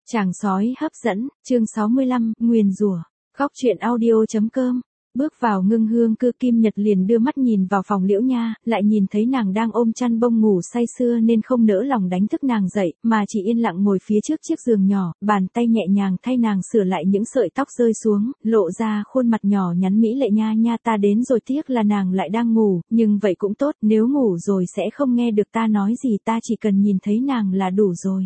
Chàng sói hấp dẫn, chương 65, nguyền rủa. Góc truyện audio.com. Bước vào Ngưng Hương Cư, Kim Nhật liền đưa mắt nhìn vào phòng Liễu Nha, lại nhìn thấy nàng đang ôm chăn bông ngủ say sưa nên không nỡ lòng đánh thức nàng dậy, mà chỉ yên lặng ngồi phía trước chiếc giường nhỏ, bàn tay nhẹ nhàng thay nàng sửa lại những sợi tóc rơi xuống, lộ ra khuôn mặt nhỏ nhắn mỹ lệ. Nha nha, ta đến rồi. Tiếc là nàng lại đang ngủ, nhưng vậy cũng tốt, nếu ngủ rồi sẽ không nghe được ta nói gì, ta chỉ cần nhìn thấy nàng là đủ rồi.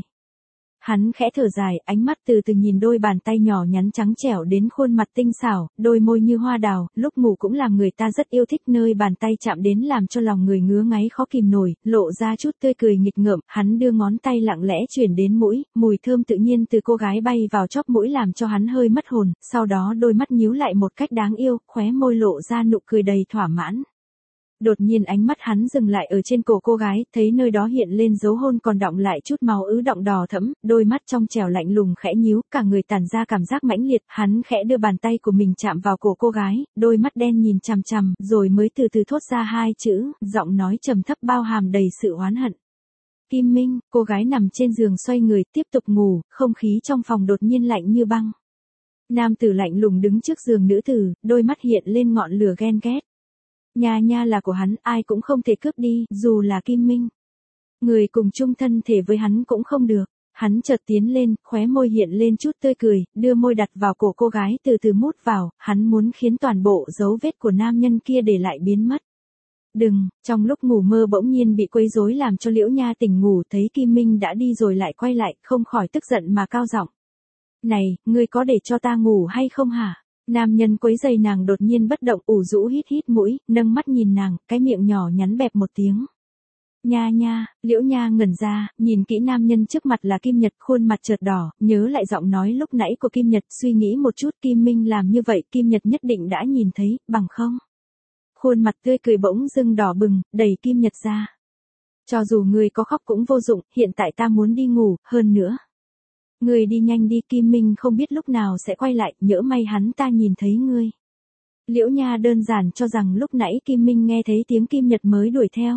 Hắn khẽ thở dài, ánh mắt từ từ nhìn đôi bàn tay nhỏ nhắn trắng trẻo đến khuôn mặt tinh xảo, đôi môi như hoa đào, lúc ngủ cũng làm người ta rất yêu thích, nơi bàn tay chạm đến làm cho lòng người ngứa ngáy khó kìm nổi, lộ ra chút tươi cười nghịch ngợm. Hắn đưa ngón tay lặng lẽ chuyển đến mũi, mùi thơm tự nhiên từ cô gái bay vào chóp mũi làm cho hắn hơi mất hồn, sau đó đôi mắt nhíu lại một cách đáng yêu, khóe môi lộ ra nụ cười đầy thỏa mãn. Đột nhiên ánh mắt hắn dừng lại ở trên cổ cô gái, thấy nơi đó hiện lên dấu hôn còn đọng lại chút máu ứ đọng đỏ thẫm, đôi mắt trong trẻo lạnh lùng khẽ nhíu, cả người tản ra cảm giác mãnh liệt. Hắn khẽ đưa bàn tay của mình chạm vào cổ cô gái, đôi mắt đen nhìn chằm chằm, rồi mới từ từ thốt ra hai chữ, giọng nói trầm thấp bao hàm đầy sự oán hận. Kim Minh. Cô gái nằm trên giường xoay người tiếp tục ngủ, không khí trong phòng đột nhiên lạnh như băng. Nam tử lạnh lùng đứng trước giường nữ tử, đôi mắt hiện lên ngọn lửa ghen ghét. Nha nha là của hắn, ai cũng không thể cướp đi, dù là Kim Minh. Người cùng chung thân thể với hắn cũng không được. Hắn chợt tiến lên, khóe môi hiện lên chút tươi cười, đưa môi đặt vào cổ cô gái từ từ mút vào, hắn muốn khiến toàn bộ dấu vết của nam nhân kia để lại biến mất. Đừng. Trong lúc ngủ mơ bỗng nhiên bị quấy rối làm cho Liễu Nha tỉnh ngủ, thấy Kim Minh đã đi rồi lại quay lại, không khỏi tức giận mà cao giọng. Này, ngươi có để cho ta ngủ hay không hả? Nam nhân quấy giày nàng đột nhiên bất động, ủ rũ hít hít mũi, nâng mắt nhìn nàng, cái miệng nhỏ nhắn bẹp một tiếng. Nha nha. Liễu Nha ngẩn ra, nhìn kỹ nam nhân trước mặt là Kim Nhật, khuôn mặt chợt đỏ, nhớ lại giọng nói lúc nãy của Kim Nhật, suy nghĩ một chút, Kim Minh làm như vậy, Kim Nhật nhất định đã nhìn thấy, bằng không? Khuôn mặt tươi cười bỗng dưng đỏ bừng, đẩy Kim Nhật ra. Cho dù người có khóc cũng vô dụng, hiện tại ta muốn đi ngủ, hơn nữa. Ngươi đi nhanh đi, Kim Minh không biết lúc nào sẽ quay lại, nhỡ may hắn ta nhìn thấy ngươi. Liễu Nha đơn giản cho rằng lúc nãy Kim Minh nghe thấy tiếng Kim Nhật mới đuổi theo.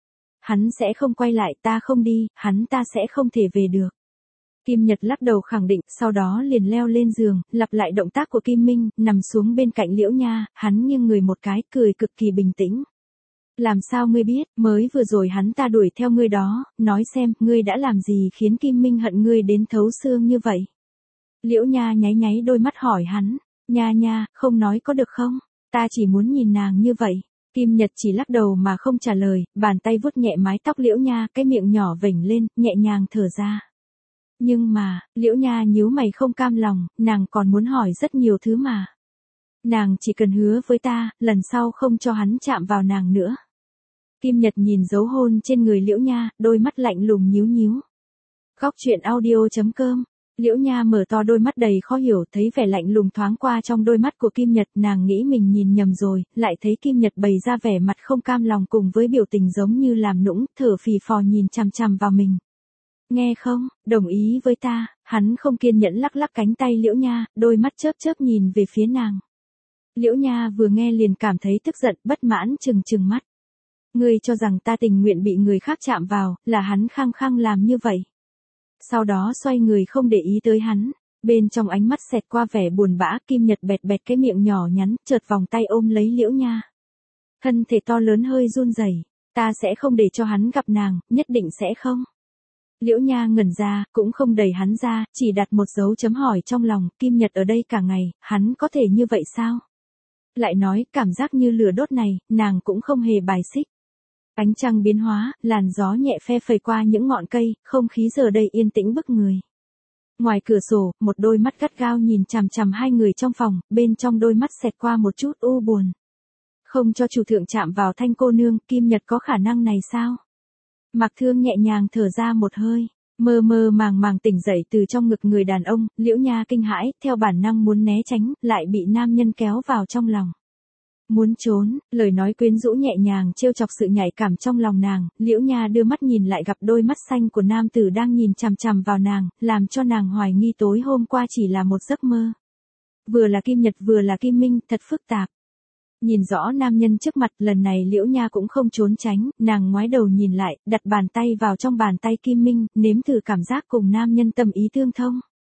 Hắn sẽ không quay lại, ta không đi, hắn ta sẽ không thể về được. Kim Nhật lắc đầu khẳng định, sau đó liền leo lên giường, lặp lại động tác của Kim Minh, nằm xuống bên cạnh Liễu Nha, hắn nghiêng người một cái, cười cực kỳ bình tĩnh. Làm sao ngươi biết, mới vừa rồi hắn ta đuổi theo ngươi đó, nói xem, ngươi đã làm gì khiến Kim Minh hận ngươi đến thấu xương như vậy? Liễu Nha nháy nháy đôi mắt hỏi hắn, Nha nha, không nói có được không? Ta chỉ muốn nhìn nàng như vậy. Kim Nhật chỉ lắc đầu mà không trả lời, bàn tay vuốt nhẹ mái tóc Liễu Nha, cái miệng nhỏ vểnh lên, nhẹ nhàng thở ra. Nhưng mà, Liễu Nha nhíu mày không cam lòng, nàng còn muốn hỏi rất nhiều thứ mà. Nàng chỉ cần hứa với ta, lần sau không cho hắn chạm vào nàng nữa. Kim Nhật nhìn dấu hôn trên người Liễu Nha, đôi mắt lạnh lùng nhíu nhíu. Góc truyện audio.com. Liễu Nha mở to đôi mắt đầy khó hiểu, thấy vẻ lạnh lùng thoáng qua trong đôi mắt của Kim Nhật, nàng nghĩ mình nhìn nhầm rồi, lại thấy Kim Nhật bày ra vẻ mặt không cam lòng cùng với biểu tình giống như làm nũng, thở phì phò nhìn chằm chằm vào mình. Nghe không, đồng ý với ta. Hắn không kiên nhẫn lắc lắc cánh tay Liễu Nha, đôi mắt chớp chớp nhìn về phía nàng. Liễu Nha vừa nghe liền cảm thấy tức giận, bất mãn trừng trừng mắt. Ngươi cho rằng ta tình nguyện bị người khác chạm vào, là hắn khăng khăng làm như vậy. Sau đó xoay người không để ý tới hắn, bên trong ánh mắt xẹt qua vẻ buồn bã, Kim Nhật bẹt bẹt cái miệng nhỏ nhắn, chợt vòng tay ôm lấy Liễu Nha. Thân thể to lớn hơi run rẩy, ta sẽ không để cho hắn gặp nàng, nhất định sẽ không. Liễu Nha ngẩn ra, cũng không đẩy hắn ra, chỉ đặt một dấu chấm hỏi trong lòng, Kim Nhật ở đây cả ngày, hắn có thể như vậy sao? Lại nói, cảm giác như lửa đốt này, nàng cũng không hề bài xích. Ánh trăng biến hóa, làn gió nhẹ phe phẩy qua những ngọn cây, không khí giờ đây yên tĩnh bức người. Ngoài cửa sổ, một đôi mắt gắt gao nhìn chằm chằm hai người trong phòng, bên trong đôi mắt xẹt qua một chút u buồn. Không cho chủ thượng chạm vào Thanh cô nương, Kim Nhật có khả năng này sao? Mạc Thương nhẹ nhàng thở ra một hơi, mơ mơ màng màng tỉnh dậy từ trong ngực người đàn ông, Liễu Nha kinh hãi, theo bản năng muốn né tránh, lại bị nam nhân kéo vào trong lòng. Muốn trốn, lời nói quyến rũ nhẹ nhàng trêu chọc sự nhạy cảm trong lòng nàng, Liễu Nha đưa mắt nhìn lại gặp đôi mắt xanh của nam tử đang nhìn chằm chằm vào nàng, làm cho nàng hoài nghi tối hôm qua chỉ là một giấc mơ. Vừa là Kim Nhật vừa là Kim Minh, thật phức tạp. Nhìn rõ nam nhân trước mặt, lần này Liễu Nha cũng không trốn tránh, nàng ngoái đầu nhìn lại, đặt bàn tay vào trong bàn tay Kim Minh, nếm thử cảm giác cùng nam nhân tâm ý tương thông.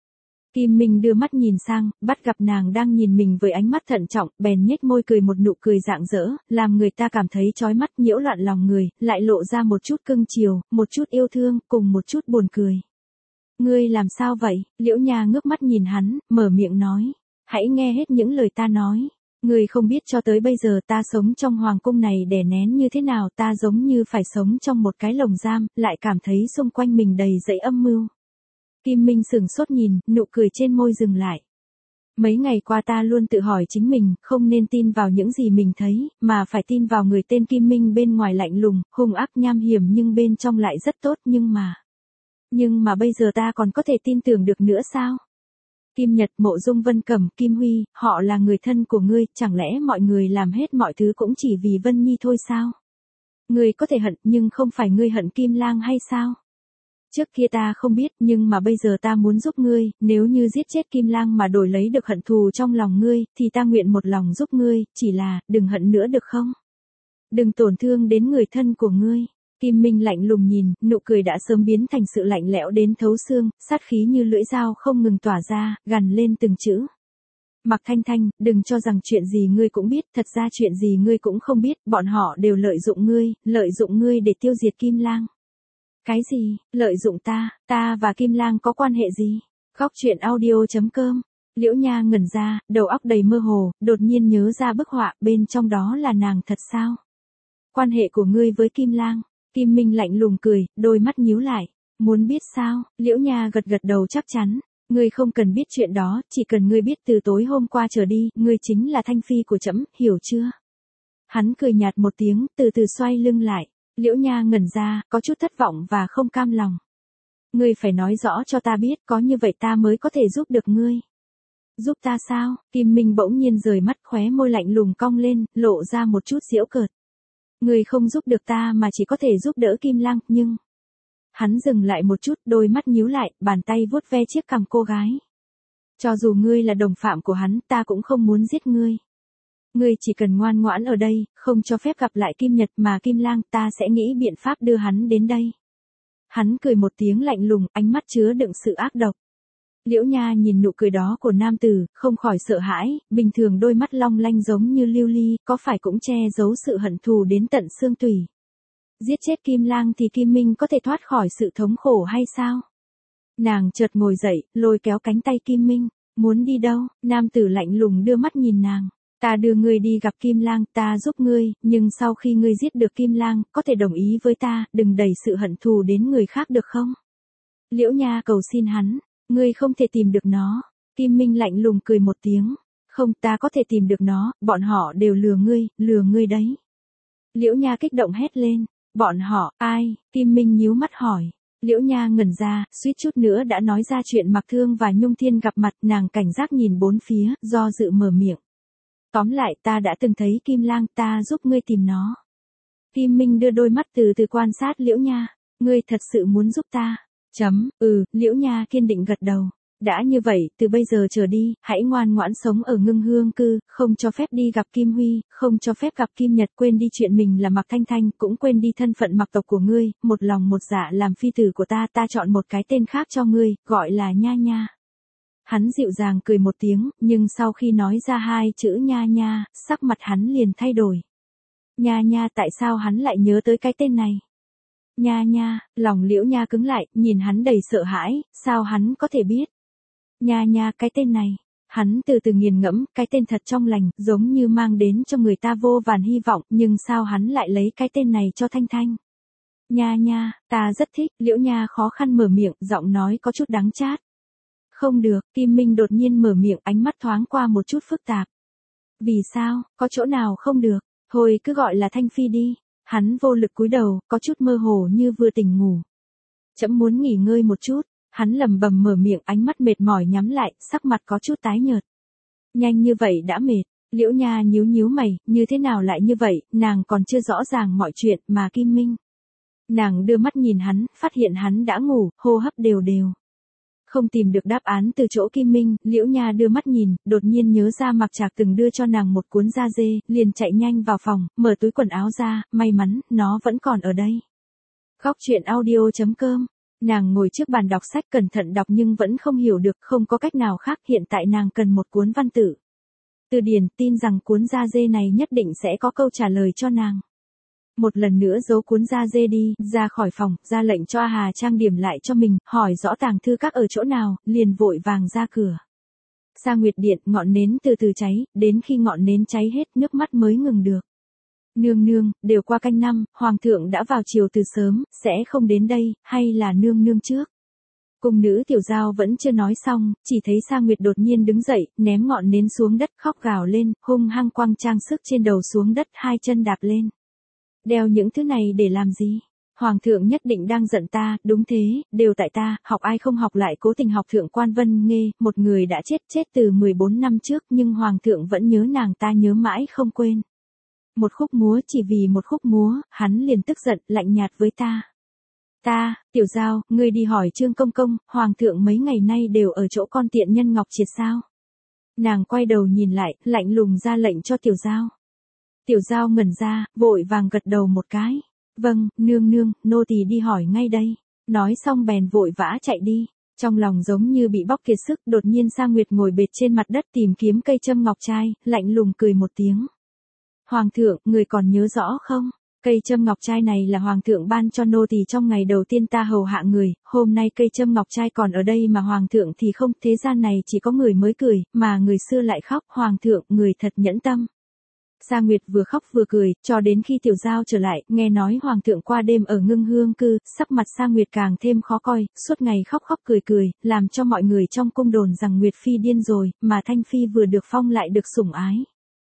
Kim Minh đưa mắt nhìn sang, bắt gặp nàng đang nhìn mình với ánh mắt thận trọng, bèn nhếch môi cười một nụ cười rạng rỡ, làm người ta cảm thấy chói mắt nhiễu loạn lòng người, lại lộ ra một chút cưng chiều, một chút yêu thương, cùng một chút buồn cười. Ngươi làm sao vậy? Liễu Nha ngước mắt nhìn hắn, mở miệng nói. Hãy nghe hết những lời ta nói. Ngươi không biết cho tới bây giờ ta sống trong hoàng cung này đè nén như thế nào, ta giống như phải sống trong một cái lồng giam, lại cảm thấy xung quanh mình đầy dẫy âm mưu. Kim Minh sửng sốt nhìn, nụ cười trên môi dừng lại. Mấy ngày qua ta luôn tự hỏi chính mình, không nên tin vào những gì mình thấy, mà phải tin vào người tên Kim Minh bên ngoài lạnh lùng, hung ác nham hiểm nhưng bên trong lại rất tốt, nhưng mà bây giờ ta còn có thể tin tưởng được nữa sao? Kim Nhật, Mộ Dung Vân Cẩm, Kim Huy, họ là người thân của ngươi, chẳng lẽ mọi người làm hết mọi thứ cũng chỉ vì Vân Nhi thôi sao? Ngươi có thể hận, nhưng không phải ngươi hận Kim Lang hay sao? Trước kia ta không biết, nhưng mà bây giờ ta muốn giúp ngươi, nếu như giết chết Kim Lang mà đổi lấy được hận thù trong lòng ngươi, thì ta nguyện một lòng giúp ngươi, chỉ là, đừng hận nữa được không? Đừng tổn thương đến người thân của ngươi. Kim Minh lạnh lùng nhìn, nụ cười đã sớm biến thành sự lạnh lẽo đến thấu xương, sát khí như lưỡi dao không ngừng tỏa ra, gằn lên từng chữ. Mạc Thanh Thanh, đừng cho rằng chuyện gì ngươi cũng biết, thật ra chuyện gì ngươi cũng không biết, bọn họ đều lợi dụng ngươi để tiêu diệt Kim Lang. Cái gì, lợi dụng ta và Kim Lang có quan hệ gì? Góc truyện audio.com. Liễu Nha ngẩn ra, đầu óc đầy mơ hồ, đột nhiên nhớ ra bức họa, bên trong đó là nàng thật sao? Quan hệ của ngươi với Kim Lang? Kim Minh lạnh lùng cười, đôi mắt nhíu lại. Muốn biết sao? Liễu Nha gật gật đầu chắc chắn. Ngươi không cần biết chuyện đó, chỉ cần ngươi biết từ tối hôm qua trở đi, ngươi chính là Thanh Phi của trẫm, hiểu chưa? Hắn cười nhạt một tiếng, từ từ xoay lưng lại. Liễu Nha ngẩn ra, có chút thất vọng và không cam lòng. Ngươi phải nói rõ cho ta biết, có như vậy ta mới có thể giúp được ngươi. Giúp ta sao? Kim Minh bỗng nhiên rời mắt, khóe môi lạnh lùng cong lên, lộ ra một chút giễu cợt. Ngươi không giúp được ta mà chỉ có thể giúp đỡ Kim Lang, nhưng... Hắn dừng lại một chút, đôi mắt nhíu lại, bàn tay vuốt ve chiếc cằm cô gái. Cho dù ngươi là đồng phạm của hắn, ta cũng không muốn giết ngươi. Ngươi chỉ cần ngoan ngoãn ở đây, không cho phép gặp lại Kim Nhật mà Kim Lang, ta sẽ nghĩ biện pháp đưa hắn đến đây. Hắn cười một tiếng lạnh lùng, ánh mắt chứa đựng sự ác độc. Liễu Nha nhìn nụ cười đó của nam tử, không khỏi sợ hãi, bình thường đôi mắt long lanh giống như lưu ly, có phải cũng che giấu sự hận thù đến tận xương tủy. Giết chết Kim Lang thì Kim Minh có thể thoát khỏi sự thống khổ hay sao? Nàng chợt ngồi dậy, lôi kéo cánh tay Kim Minh. Muốn đi đâu? Nam tử lạnh lùng đưa mắt nhìn nàng. Ta đưa ngươi đi gặp Kim Lang, ta giúp ngươi, nhưng sau khi ngươi giết được Kim Lang, có thể đồng ý với ta, đừng đẩy sự hận thù đến người khác được không? Liễu Nha cầu xin hắn. Ngươi không thể tìm được nó. Kim Minh lạnh lùng cười một tiếng. Không, ta có thể tìm được nó, bọn họ đều lừa ngươi đấy. Liễu Nha kích động hét lên. Bọn họ, ai? Kim Minh nhíu mắt hỏi. Liễu Nha ngẩn ra, suýt chút nữa đã nói ra chuyện Mạc Thương và Nhung Thiên gặp mặt, nàng cảnh giác nhìn bốn phía, do dự mở miệng. Tóm lại ta đã từng thấy Kim Lang, ta giúp ngươi tìm nó. Kim Minh đưa đôi mắt từ từ quan sát Liễu Nha. Ngươi thật sự muốn giúp ta? Liễu Nha kiên định gật đầu. Đã như vậy, từ bây giờ trở đi, hãy ngoan ngoãn sống ở Ngưng Hương Cư, không cho phép đi gặp Kim Huy, không cho phép gặp Kim Nhật, quên đi chuyện mình là Mạc Thanh Thanh, cũng quên đi thân phận Mạc tộc của ngươi, một lòng một dạ làm phi tử của ta chọn một cái tên khác cho ngươi, gọi là Nha Nha. Hắn dịu dàng cười một tiếng, nhưng sau khi nói ra hai chữ Nha Nha, sắc mặt hắn liền thay đổi. Nha Nha, tại sao hắn lại nhớ tới cái tên này? Nha Nha, lòng Liễu Nha cứng lại, nhìn hắn đầy sợ hãi, sao hắn có thể biết? Nha Nha, cái tên này. Hắn từ từ nghiền ngẫm, cái tên thật trong lành, giống như mang đến cho người ta vô vàn hy vọng, nhưng sao hắn lại lấy cái tên này cho Thanh Thanh? Nha Nha, ta rất thích, Liễu Nha khó khăn mở miệng, giọng nói có chút đắng chát. Không được, Kim Minh đột nhiên mở miệng, ánh mắt thoáng qua một chút phức tạp. Vì sao, có chỗ nào không được? Thôi cứ gọi là Thanh Phi đi. Hắn vô lực cúi đầu, có chút mơ hồ như vừa tỉnh ngủ. Trẫm muốn nghỉ ngơi một chút. Hắn lẩm bẩm mở miệng, ánh mắt mệt mỏi nhắm lại, sắc mặt có chút tái nhợt. Nhanh như vậy đã mệt. Liễu Nha nhíu mày, như thế nào lại như vậy, nàng còn chưa rõ ràng mọi chuyện, mà Kim Minh. Nàng đưa mắt nhìn hắn, phát hiện hắn đã ngủ, hô hấp đều đều. Không tìm được đáp án từ chỗ Kim Minh, Liễu Nha đưa mắt nhìn, đột nhiên nhớ ra Mạc Trạc từng đưa cho nàng một cuốn da dê, liền chạy nhanh vào phòng, mở túi quần áo ra, may mắn, nó vẫn còn ở đây. Góc truyện audio.com Nàng ngồi trước bàn đọc sách cẩn thận đọc nhưng vẫn không hiểu được, không có cách nào khác, hiện tại nàng cần một cuốn văn tự. Từ điển, tin rằng cuốn da dê này nhất định sẽ có câu trả lời cho nàng. Một lần nữa giấu cuốn da dê đi, ra khỏi phòng, ra lệnh cho A Hà trang điểm lại cho mình, hỏi rõ tàng thư các ở chỗ nào, liền vội vàng ra cửa. Sa Nguyệt Điện, ngọn nến từ từ cháy, đến khi ngọn nến cháy hết, nước mắt mới ngừng được. Nương nương, đều qua canh năm, hoàng thượng đã vào triều từ sớm, sẽ không đến đây, hay là nương nương trước? Cung nữ Tiểu Giao vẫn chưa nói xong, chỉ thấy Sa Nguyệt đột nhiên đứng dậy, ném ngọn nến xuống đất, khóc gào lên, hung hăng quăng trang sức trên đầu xuống đất, hai chân đạp lên. Đeo những thứ này để làm gì? Hoàng thượng nhất định đang giận ta, đúng thế, đều tại ta, học ai không học lại cố tình học Thượng Quan Vân Nghê, một người đã chết từ 14 năm trước nhưng Hoàng thượng vẫn nhớ nàng, ta nhớ mãi không quên. Một khúc múa, chỉ vì một khúc múa, hắn liền tức giận, lạnh nhạt với ta. Tiểu Giao, ngươi đi hỏi Trương Công Công, Hoàng thượng mấy ngày nay đều ở chỗ con tiện nhân Ngọc Triệt sao? Nàng quay đầu nhìn lại, lạnh lùng ra lệnh cho Tiểu Giao. Tiểu Giao ngẩn ra, vội vàng gật đầu một cái. Vâng, nương nương, nô tỳ đi hỏi ngay đây. Nói xong bèn vội vã chạy đi. Trong lòng giống như bị bóc kiệt sức, đột nhiên Sa Nguyệt ngồi bệt trên mặt đất tìm kiếm cây châm ngọc trai, lạnh lùng cười một tiếng. Hoàng thượng, người còn nhớ rõ không? Cây châm ngọc trai này là Hoàng thượng ban cho nô tỳ trong ngày đầu tiên ta hầu hạ người, hôm nay cây châm ngọc trai còn ở đây mà Hoàng thượng thì không, thế gian này chỉ có người mới cười, mà người xưa lại khóc, Hoàng thượng, người thật nhẫn tâm. Sa Nguyệt vừa khóc vừa cười, cho đến khi Tiểu Giao trở lại, nghe nói Hoàng thượng qua đêm ở Ngưng Hương Cư, sắc mặt Sa Nguyệt càng thêm khó coi, suốt ngày khóc cười, làm cho mọi người trong cung đồn rằng Nguyệt Phi điên rồi, mà Thanh Phi vừa được phong lại được sủng ái.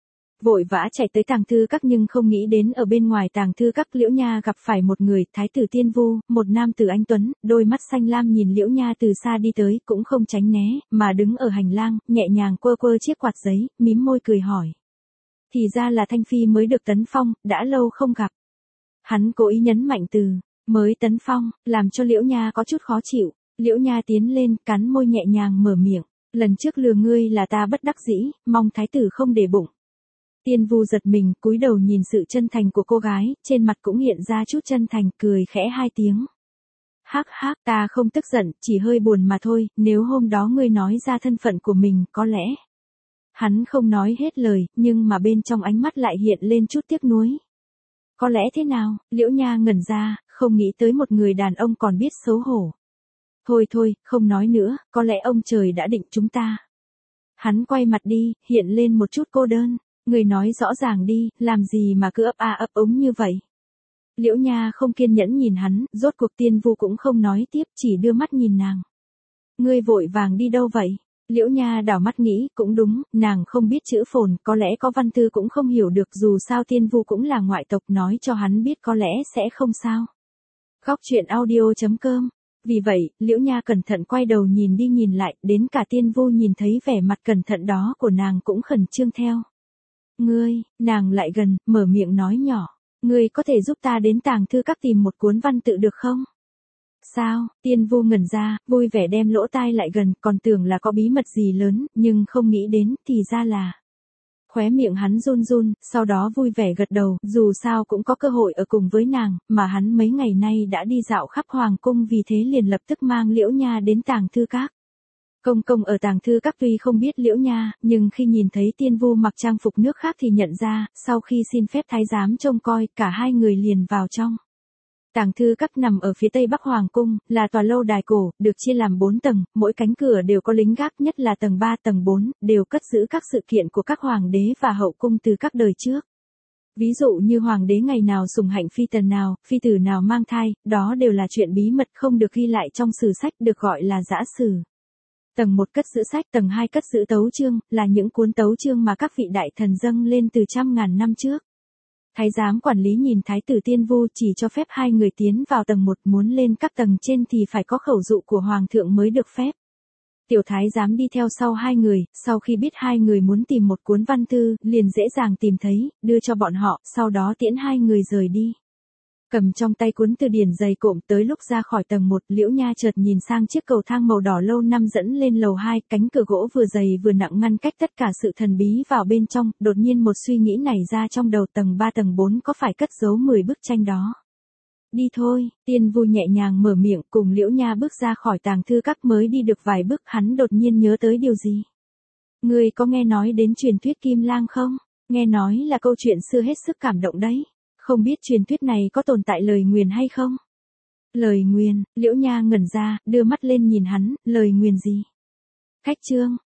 Vội vã chạy tới tàng thư các nhưng không nghĩ đến ở bên ngoài tàng thư các Liễu Nha gặp phải một người, Thái tử Tiên Vu, một nam tử anh tuấn, đôi mắt xanh lam nhìn Liễu Nha từ xa đi tới, cũng không tránh né, mà đứng ở hành lang, nhẹ nhàng quơ chiếc quạt giấy, mím môi cười hỏi. Thì ra là Thanh Phi mới được tấn phong, đã lâu không gặp. Hắn cố ý nhấn mạnh từ, mới tấn phong, làm cho Liễu Nha có chút khó chịu. Liễu Nha tiến lên, cắn môi nhẹ nhàng mở miệng. Lần trước lừa ngươi là ta bất đắc dĩ, mong thái tử không để bụng. Tiên Vu giật mình, cúi đầu nhìn sự chân thành của cô gái, trên mặt cũng hiện ra chút chân thành, cười khẽ hai tiếng. Hắc, ta không tức giận, chỉ hơi buồn mà thôi, nếu hôm đó ngươi nói ra thân phận của mình, có lẽ. Hắn không nói hết lời, nhưng mà bên trong ánh mắt lại hiện lên chút tiếc nuối. Có lẽ thế nào? Liễu Nha ngẩn ra, không nghĩ tới một người đàn ông còn biết xấu hổ. Thôi, không nói nữa, có lẽ ông trời đã định chúng ta. Hắn quay mặt đi, hiện lên một chút cô đơn. Người nói rõ ràng đi, làm gì mà cứ ấp úng như vậy. Liễu Nha không kiên nhẫn nhìn hắn, rốt cuộc Tiên Vu cũng không nói tiếp, chỉ đưa mắt nhìn nàng. Ngươi vội vàng đi đâu vậy? Liễu Nha đảo mắt nghĩ, cũng đúng, nàng không biết chữ phồn, có lẽ có văn thư cũng không hiểu được, dù sao Tiên Vu cũng là ngoại tộc, nói cho hắn biết có lẽ sẽ không sao. Góc truyện audio.com. Vì vậy, Liễu Nha cẩn thận quay đầu nhìn đi nhìn lại, đến cả Tiên Vu nhìn thấy vẻ mặt cẩn thận đó của nàng cũng khẩn trương theo. Ngươi, nàng lại gần, mở miệng nói nhỏ. Ngươi có thể giúp ta đến tàng thư các tìm một cuốn văn tự được không? Sao? Tiên Vu ngẩn ra, vui vẻ đem lỗ tai lại gần, còn tưởng là có bí mật gì lớn, nhưng không nghĩ đến, thì ra là. Khóe miệng hắn run, sau đó vui vẻ gật đầu, dù sao cũng có cơ hội ở cùng với nàng, mà hắn mấy ngày nay đã đi dạo khắp hoàng cung, vì thế liền lập tức mang Liễu Nha đến tàng thư các. Công ở tàng thư các tuy không biết Liễu Nha, nhưng khi nhìn thấy Tiên Vu mặc trang phục nước khác thì nhận ra, sau khi xin phép thái giám trông coi, cả hai người liền vào trong. Tàng thư các nằm ở phía tây bắc hoàng cung, là tòa lâu đài cổ, được chia làm 4 tầng, mỗi cánh cửa đều có lính gác, nhất là tầng 3, tầng 4, đều cất giữ các sự kiện của các hoàng đế và hậu cung từ các đời trước. Ví dụ như hoàng đế ngày nào sủng hạnh phi tần nào, phi tử nào mang thai, đó đều là chuyện bí mật không được ghi lại trong sử sách, được gọi là giã sử. Tầng 1 cất giữ sách, tầng 2 cất giữ tấu chương, là những cuốn tấu chương mà các vị đại thần dâng lên từ trăm ngàn năm trước. Thái giám quản lý nhìn Thái tử Tiên Vu, chỉ cho phép hai người tiến vào tầng 1, muốn lên các tầng trên thì phải có khẩu dụ của hoàng thượng mới được phép. Tiểu thái giám đi theo sau hai người, sau khi biết hai người muốn tìm một cuốn văn thư, liền dễ dàng tìm thấy, đưa cho bọn họ, sau đó tiễn hai người rời đi. Cầm trong tay cuốn từ điển dày cộm, tới lúc ra khỏi tầng 1, Liễu Nha chợt nhìn sang chiếc cầu thang màu đỏ lâu năm dẫn lên lầu 2, cánh cửa gỗ vừa dày vừa nặng ngăn cách tất cả sự thần bí vào bên trong, đột nhiên một suy nghĩ nảy ra trong đầu, tầng 3 tầng 4 có phải cất giấu 10 bức tranh đó. Đi thôi, Tiên Vu nhẹ nhàng mở miệng, cùng Liễu Nha bước ra khỏi tàng thư các. Mới đi được vài bước hắn đột nhiên nhớ tới điều gì. Ngươi có nghe nói đến truyền thuyết Kim Lang không? Nghe nói là câu chuyện xưa hết sức cảm động đấy. Không biết truyền thuyết này có tồn tại lời nguyền hay không? Lời nguyền, Liễu Nha ngẩn ra, đưa mắt lên nhìn hắn, lời nguyền gì? Khách trương,